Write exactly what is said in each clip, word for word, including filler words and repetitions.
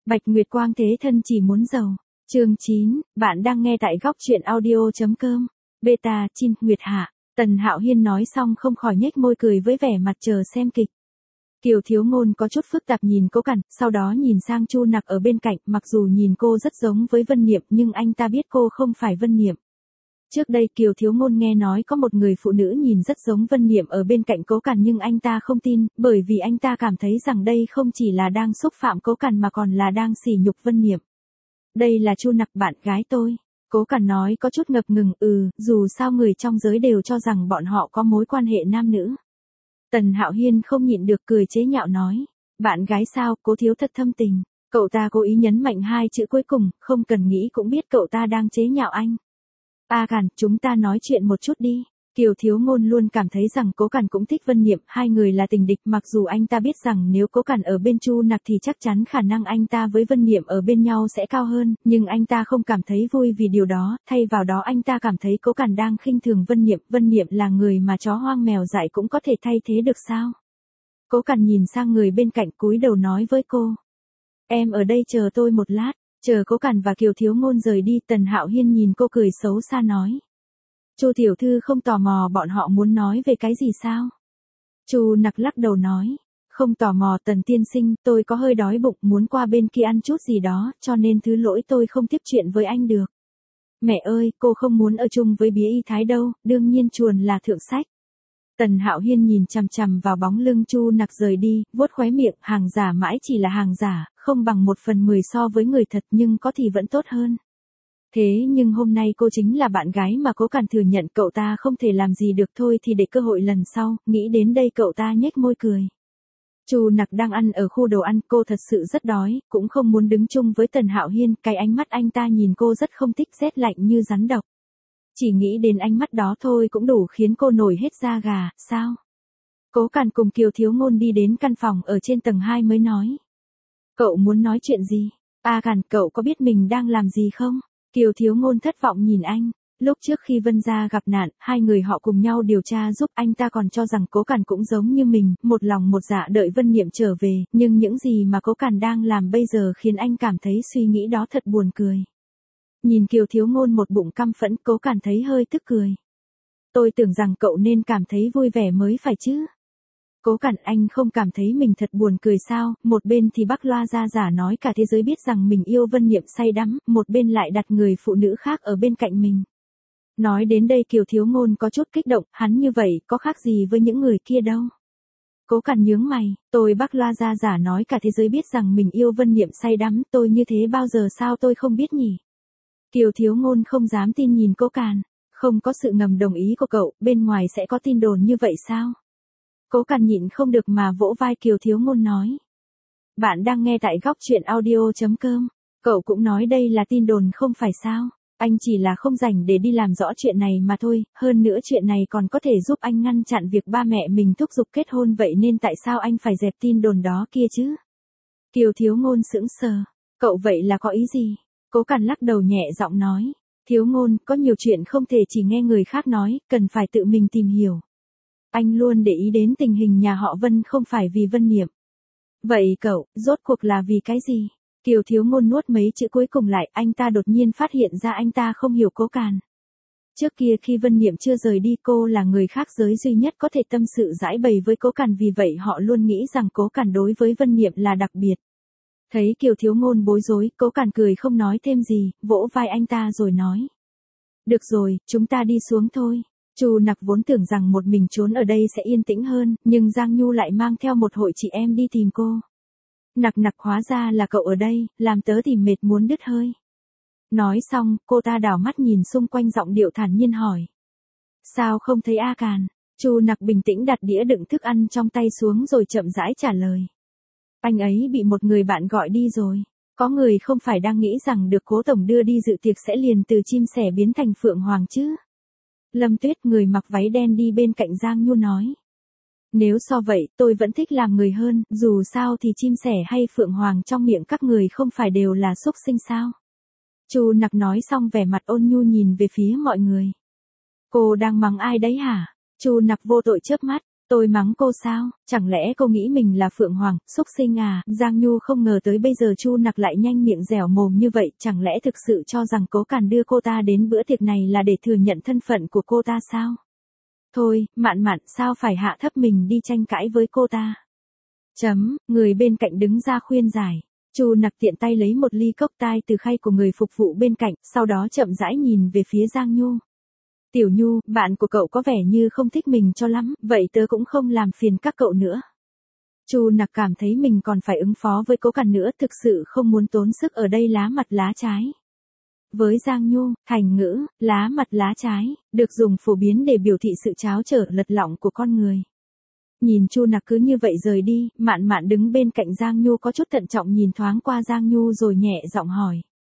Bạch Nguyệt Quang thế thân chỉ muốn giàu. Chương chín, bạn đang nghe tại góc truyện audio.com. Beta, Chin, Nguyệt Hạ. Tần Hạo Hiên nói xong không khỏi nhếch môi cười với vẻ mặt chờ xem kịch. Kiều Thiếu Ngôn có chút phức tạp nhìn Cố Cẩn, sau đó nhìn sang Chu Nặc ở bên cạnh, mặc dù nhìn cô rất giống với Vân Niệm nhưng anh ta biết cô không phải Vân Niệm. Trước đây Kiều Thiếu Ngôn nghe nói có một người phụ nữ nhìn rất giống Vân Niệm ở bên cạnh Cố Cẩn nhưng anh ta không tin, bởi vì anh ta cảm thấy rằng đây không chỉ là đang xúc phạm Cố Cẩn mà còn là đang sỉ nhục Vân Niệm. Đây là Chu Nặc bạn gái tôi. Cố Cẩn nói có chút ngập ngừng, ừ, dù sao người trong giới đều cho rằng bọn họ có mối quan hệ nam nữ. Tần Hạo Hiên không nhịn được cười chế nhạo nói, bạn gái sao, Cố thiếu thật thâm tình. Cậu ta cố ý nhấn mạnh hai chữ cuối cùng, không cần nghĩ cũng biết cậu ta đang chế nhạo anh. A Cẩn, chúng ta nói chuyện một chút đi. Kiều Thiếu Ngôn luôn cảm thấy rằng Cố Cẩn cũng thích Vân Niệm, hai người là tình địch, mặc dù anh ta biết rằng nếu Cố Cẩn ở bên Chu Nặc thì chắc chắn khả năng anh ta với Vân Niệm ở bên nhau sẽ cao hơn, nhưng anh ta không cảm thấy vui vì điều đó, thay vào đó anh ta cảm thấy Cố Cẩn đang khinh thường Vân Niệm, Vân Niệm là người mà chó hoang mèo dại cũng có thể thay thế được sao? Cố Cẩn nhìn sang người bên cạnh cúi đầu nói với cô, em ở đây chờ tôi một lát. Chờ Cố Cẩn và Kiều Thiếu Ngôn rời đi, Tần Hạo Hiên nhìn cô cười xấu xa nói, Chu tiểu thư không tò mò bọn họ muốn nói về cái gì sao? Chu Nặc lắc đầu nói, không tò mò Tần tiên sinh, tôi có hơi đói bụng, muốn qua bên kia ăn chút gì đó, cho nên thứ lỗi tôi không tiếp chuyện với anh được. Mẹ ơi, cô không muốn ở chung với Bía Y Thái đâu, đương nhiên chuồn là thượng sách. Tần Hạo Hiên nhìn chằm chằm vào bóng lưng Chu Nặc rời đi, vuốt khóe miệng, hàng giả mãi chỉ là hàng giả, không bằng một phần mười so với người thật nhưng có thì vẫn tốt hơn. Thế nhưng hôm nay cô chính là bạn gái mà Cố Cẩn thừa nhận cậu ta không thể làm gì được, thôi thì để cơ hội lần sau, nghĩ đến đây cậu ta nhếch môi cười. Chu Nặc đang ăn ở khu đồ ăn, cô thật sự rất đói, cũng không muốn đứng chung với Tần Hạo Hiên, cái ánh mắt anh ta nhìn cô rất không thích, rét lạnh như rắn độc. Chỉ nghĩ đến ánh mắt đó thôi cũng đủ khiến cô nổi hết da gà, sao? Cố Cẩn cùng Kiều Thiếu Ngôn đi đến căn phòng ở trên tầng hai mới nói. Cậu muốn nói chuyện gì? A Cẩn, cậu có biết mình đang làm gì không? Kiều Thiếu Ngôn thất vọng nhìn anh. Lúc trước khi Vân gia gặp nạn, hai người họ cùng nhau điều tra giúp, anh ta còn cho rằng Cố Cẩn cũng giống như mình, một lòng một dạ đợi Vân Niệm trở về, nhưng những gì mà Cố Cẩn đang làm bây giờ khiến anh cảm thấy suy nghĩ đó thật buồn cười. Nhìn Kiều Thiếu Ngôn một bụng căm phẫn, Cố Cẩn thấy hơi tức cười. Tôi tưởng rằng cậu nên cảm thấy vui vẻ mới phải chứ. Cố Cẩn, anh không cảm thấy mình thật buồn cười sao? Một bên thì Bắc Loa ra giả nói cả thế giới biết rằng mình yêu Vân Niệm say đắm, một bên lại đặt người phụ nữ khác ở bên cạnh mình. Nói đến đây Kiều Thiếu Ngôn có chút kích động, hắn như vậy có khác gì với những người kia đâu. Cố Cẩn nhướng mày, tôi Bắc Loa ra giả nói cả thế giới biết rằng mình yêu Vân Niệm say đắm, tôi như thế bao giờ sao tôi không biết nhỉ? Kiều Thiếu Ngôn không dám tin nhìn Cố Cẩn, không có sự ngầm đồng ý của cậu, bên ngoài sẽ có tin đồn như vậy sao? Cố Cẩn nhịn không được mà vỗ vai Kiều Thiếu Ngôn nói. Bạn đang nghe tại góc truyện audio.com. Cậu cũng nói đây là tin đồn không phải sao? Anh chỉ là không rảnh để đi làm rõ chuyện này mà thôi, hơn nữa chuyện này còn có thể giúp anh ngăn chặn việc ba mẹ mình thúc giục kết hôn, vậy nên tại sao anh phải dẹp tin đồn đó kia chứ? Kiều Thiếu Ngôn sững sờ. Cậu vậy là có ý gì? Cố Cẩn lắc đầu nhẹ giọng nói. Thiếu Ngôn, có nhiều chuyện không thể chỉ nghe người khác nói, cần phải tự mình tìm hiểu. Anh luôn để ý đến tình hình nhà họ Vân không phải vì Vân Niệm. Vậy cậu, rốt cuộc là vì cái gì? Kiều Thiếu Ngôn nuốt mấy chữ cuối cùng lại, anh ta đột nhiên phát hiện ra anh ta không hiểu Cố Cẩn. Trước kia khi Vân Niệm chưa rời đi, cô là người khác giới duy nhất có thể tâm sự giải bày với Cố Cẩn, vì vậy họ luôn nghĩ rằng Cố Cẩn đối với Vân Niệm là đặc biệt. Thấy Kiều Thiếu Ngôn bối rối, Cố Cẩn cười không nói thêm gì, vỗ vai anh ta rồi nói. Được rồi, chúng ta đi xuống thôi. Chu Nặc vốn tưởng rằng một mình trốn ở đây sẽ yên tĩnh hơn, nhưng Giang Nhu lại mang theo một hội chị em đi tìm cô. Nặc Nặc, hóa ra là cậu ở đây, làm tớ tìm mệt muốn đứt hơi. Nói xong, cô ta đảo mắt nhìn xung quanh, giọng điệu thản nhiên hỏi. Sao không thấy A Càn? Chu Nặc bình tĩnh đặt đĩa đựng thức ăn trong tay xuống rồi chậm rãi trả lời. Anh ấy bị một người bạn gọi đi rồi. Có người không phải đang nghĩ rằng được Cố tổng đưa đi dự tiệc sẽ liền từ chim sẻ biến thành phượng hoàng chứ? Lâm Tuyết, người mặc váy đen đi bên cạnh Giang Nhu nói. Nếu so vậy, tôi vẫn thích làm người hơn, dù sao thì chim sẻ hay phượng hoàng trong miệng các người không phải đều là xúc sinh sao? Chu Nặc nói xong vẻ mặt ôn nhu nhìn về phía mọi người. Cô đang mắng ai đấy hả? Chu Nặc vô tội chớp mắt. Tôi mắng cô sao, chẳng lẽ cô nghĩ mình là Phượng Hoàng, xúc sinh à, Giang Nhu không ngờ tới bây giờ Chu Nặc lại nhanh miệng dẻo mồm như vậy, chẳng lẽ thực sự cho rằng Cố Càn đưa cô ta đến bữa tiệc này là để thừa nhận thân phận của cô ta sao? Thôi, Mạn Mạn, sao phải hạ thấp mình đi tranh cãi với cô ta? Chấm, người bên cạnh đứng ra khuyên giải. Chu Nặc tiện tay lấy một ly cốc tai từ khay của người phục vụ bên cạnh, sau đó chậm rãi nhìn về phía Giang Nhu. Tiểu Nhu, bạn của cậu có vẻ như không thích mình cho lắm, vậy tớ cũng không làm phiền các cậu nữa. Chu Nặc cảm thấy mình còn phải ứng phó với Cố Càn nữa, thực sự không muốn tốn sức ở đây lá mặt lá trái. Với Giang Nhu, thành ngữ, lá mặt lá trái, được dùng phổ biến để biểu thị sự tráo trở lật lọng của con người. Nhìn Chu Nặc cứ như vậy rời đi, Mạn Mạn đứng bên cạnh Giang Nhu có chút thận trọng nhìn thoáng qua Giang Nhu rồi nhẹ giọng hỏi.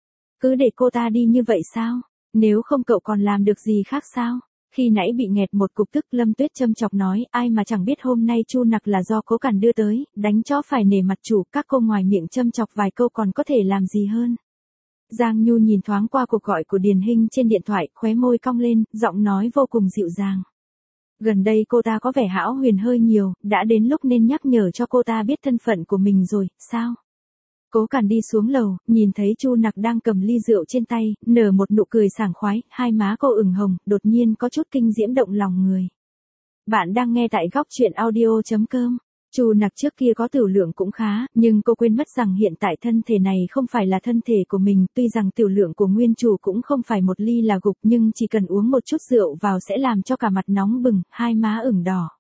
Cứ để cô ta đi như vậy sao? Nếu không cậu còn làm được gì khác sao? Khi nãy bị nghẹt một cục tức, Lâm Tuyết châm chọc nói, ai mà chẳng biết hôm nay Chu Nặc là do Cố Càn đưa tới, đánh chó phải nể mặt chủ, các cô ngoài miệng châm chọc vài câu còn có thể làm gì hơn. Giang Nhu nhìn thoáng qua cuộc gọi của Điền Hinh trên điện thoại, khóe môi cong lên, giọng nói vô cùng dịu dàng. Gần đây cô ta có vẻ hão huyền hơi nhiều, đã đến lúc nên nhắc nhở cho cô ta biết thân phận của mình rồi, sao? Cố Càn đi xuống lầu, nhìn thấy Chu Nặc đang cầm ly rượu trên tay, nở một nụ cười sảng khoái, hai má cô ửng hồng, đột nhiên có chút kinh diễm động lòng người. Bạn đang nghe tại góc truyện audio chấm com. Chu Nặc trước kia có tiểu lượng cũng khá, nhưng cô quên mất rằng hiện tại thân thể này không phải là thân thể của mình, tuy rằng tiểu lượng của nguyên chủ cũng không phải một ly là gục, nhưng chỉ cần uống một chút rượu vào sẽ làm cho cả mặt nóng bừng, hai má ửng đỏ.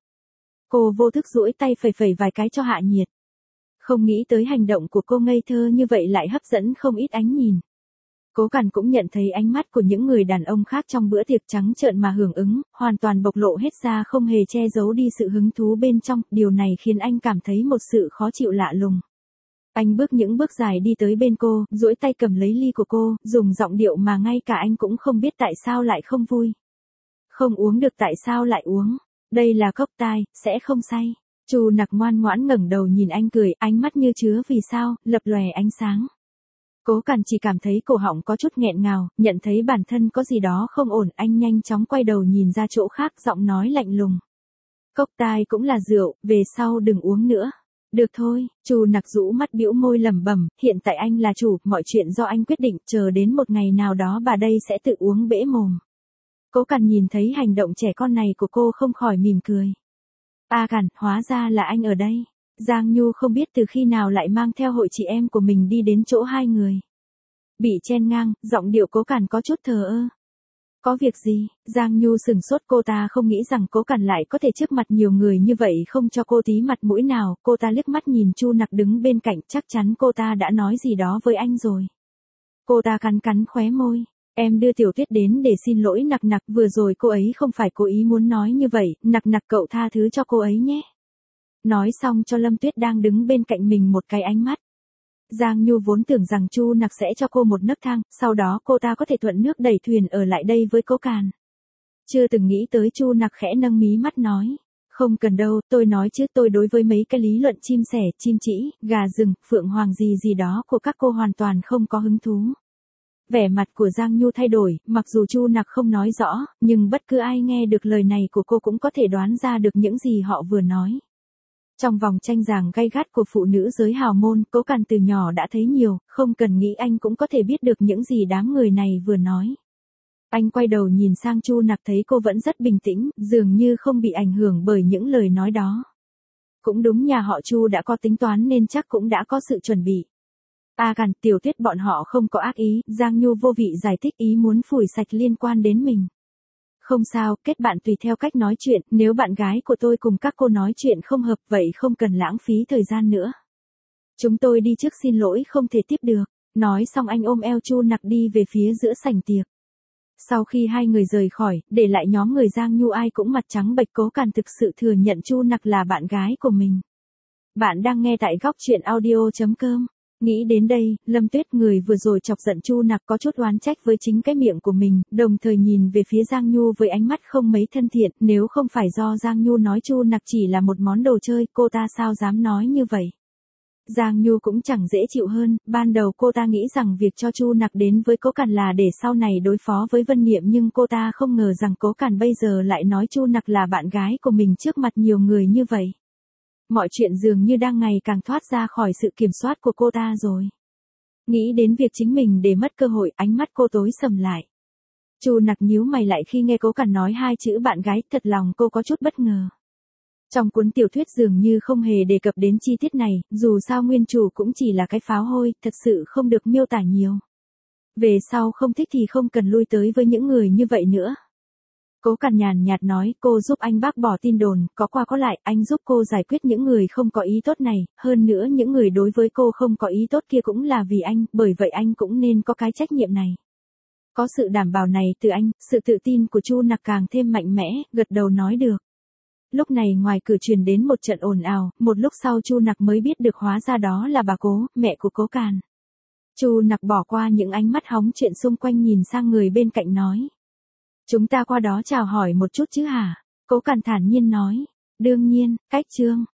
Cô vô thức duỗi tay phẩy phẩy vài cái cho hạ nhiệt. Không nghĩ tới hành động của cô ngây thơ như vậy lại hấp dẫn không ít ánh nhìn. Cố Càn cũng nhận thấy ánh mắt của những người đàn ông khác trong bữa tiệc trắng trợn mà hưởng ứng, hoàn toàn bộc lộ hết ra không hề che giấu đi sự hứng thú bên trong, điều này khiến anh cảm thấy một sự khó chịu lạ lùng. Anh bước những bước dài đi tới bên cô, duỗi tay cầm lấy ly của cô, dùng giọng điệu mà ngay cả anh cũng không biết tại sao lại không vui. Không uống được tại sao lại uống, đây là cốc tai, sẽ không say. Chu Nặc ngoan ngoãn ngẩng đầu nhìn anh cười, ánh mắt như chứa vì sao, lập lòe ánh sáng. Cố Càn chỉ cảm thấy cổ họng có chút nghẹn ngào, nhận thấy bản thân có gì đó không ổn, anh nhanh chóng quay đầu nhìn ra chỗ khác, giọng nói lạnh lùng. Cốc tai cũng là rượu, về sau đừng uống nữa. Được thôi, Chu Nặc rũ mắt bĩu môi lẩm bẩm, hiện tại anh là chủ, mọi chuyện do anh quyết định, chờ đến một ngày nào đó bà đây sẽ tự uống bể mồm. Cố Càn nhìn thấy hành động trẻ con này của cô không khỏi mỉm cười. A Càn, hóa ra là anh ở đây. Giang Nhu không biết từ khi nào lại mang theo hội chị em của mình đi đến chỗ hai người. Bị chen ngang, giọng điệu Cố Càn có chút thờ ơ. Có việc gì? Giang Nhu sừng sốt, cô ta không nghĩ rằng Cố Càn lại có thể trước mặt nhiều người như vậy không cho cô tí mặt mũi nào, cô ta liếc mắt nhìn Chu Nặc đứng bên cạnh, chắc chắn cô ta đã nói gì đó với anh rồi. Cô ta cắn cắn khóe môi. Em đưa Tiểu Tuyết đến để xin lỗi Nặc Nặc, vừa rồi cô ấy không phải cố ý muốn nói như vậy, Nặc Nặc cậu tha thứ cho cô ấy nhé. Nói xong cho Lâm Tuyết đang đứng bên cạnh mình một cái ánh mắt. Giang Nhu vốn tưởng rằng Chu Nặc sẽ cho cô một nấc thang, sau đó cô ta có thể thuận nước đẩy thuyền ở lại đây với Cố Càn. Chưa từng nghĩ tới Chu Nặc khẽ nâng mí mắt nói. Không cần đâu, tôi nói chứ, tôi đối với mấy cái lý luận chim sẻ, chim trĩ, gà rừng, phượng hoàng gì gì đó của các cô hoàn toàn không có hứng thú. Vẻ mặt của Giang Nhu thay đổi, mặc dù Chu Nặc không nói rõ, nhưng bất cứ ai nghe được lời này của cô cũng có thể đoán ra được những gì họ vừa nói. Trong vòng tranh giành gay gắt của phụ nữ giới hào môn, Cố Càn từ nhỏ đã thấy nhiều, không cần nghĩ anh cũng có thể biết được những gì đám người này vừa nói. Anh quay đầu nhìn sang Chu Nặc thấy cô vẫn rất bình tĩnh, dường như không bị ảnh hưởng bởi những lời nói đó. Cũng đúng, nhà họ Chu đã có tính toán nên chắc cũng đã có sự chuẩn bị. A Càn, Tiểu Tuyết bọn họ không có ác ý, Giang Nhu vô vị giải thích, ý muốn phủi sạch liên quan đến mình. Không sao, kết bạn tùy theo cách nói chuyện, nếu bạn gái của tôi cùng các cô nói chuyện không hợp vậy không cần lãng phí thời gian nữa. Chúng tôi đi trước, xin lỗi không thể tiếp được. Nói xong anh ôm eo Chu Nặc đi về phía giữa sảnh tiệc. Sau khi hai người rời khỏi, để lại nhóm người Giang Nhu ai cũng mặt trắng bệch, Cố Càn thực sự thừa nhận Chu Nặc là bạn gái của mình. Bạn đang nghe tại góc truyện audio chấm com. Nghĩ đến đây, Lâm Tuyết, người vừa rồi chọc giận Chu Nặc, có chút oán trách với chính cái miệng của mình, đồng thời nhìn về phía Giang Nhu với ánh mắt không mấy thân thiện, nếu không phải do Giang Nhu nói Chu Nặc chỉ là một món đồ chơi, cô ta sao dám nói như vậy. Giang Nhu cũng chẳng dễ chịu hơn, ban đầu cô ta nghĩ rằng việc cho Chu Nặc đến với Cố Càn là để sau này đối phó với Vân Niệm, nhưng cô ta không ngờ rằng Cố Càn bây giờ lại nói Chu Nặc là bạn gái của mình trước mặt nhiều người như vậy. Mọi chuyện dường như đang ngày càng thoát ra khỏi sự kiểm soát của cô ta rồi. Nghĩ đến việc chính mình để mất cơ hội, ánh mắt cô tối sầm lại. Chu Nặc nhíu mày lại khi nghe Cố Càn nói hai chữ bạn gái, thật lòng cô có chút bất ngờ. Trong cuốn tiểu thuyết dường như không hề đề cập đến chi tiết này, dù sao nguyên chủ cũng chỉ là cái pháo hôi, thật sự không được miêu tả nhiều. Về sau không thích thì không cần lui tới với những người như vậy nữa. Cố Càn nhàn nhạt nói, cô giúp anh bác bỏ tin đồn, có qua có lại, anh giúp cô giải quyết những người không có ý tốt này, hơn nữa những người đối với cô không có ý tốt kia cũng là vì anh, bởi vậy anh cũng nên có cái trách nhiệm này. Có sự đảm bảo này từ anh, sự tự tin của Chu Nặc càng thêm mạnh mẽ, gật đầu nói được. Lúc này ngoài cửa truyền đến một trận ồn ào, một lúc sau Chu Nặc mới biết được hóa ra đó là bà Cố, mẹ của Cố Càn. Chu Nặc bỏ qua những ánh mắt hóng chuyện xung quanh, nhìn sang người bên cạnh nói. Chúng ta qua đó chào hỏi một chút chứ hả? Cố Càn thản nhiên nói. Đương nhiên, cách Trương.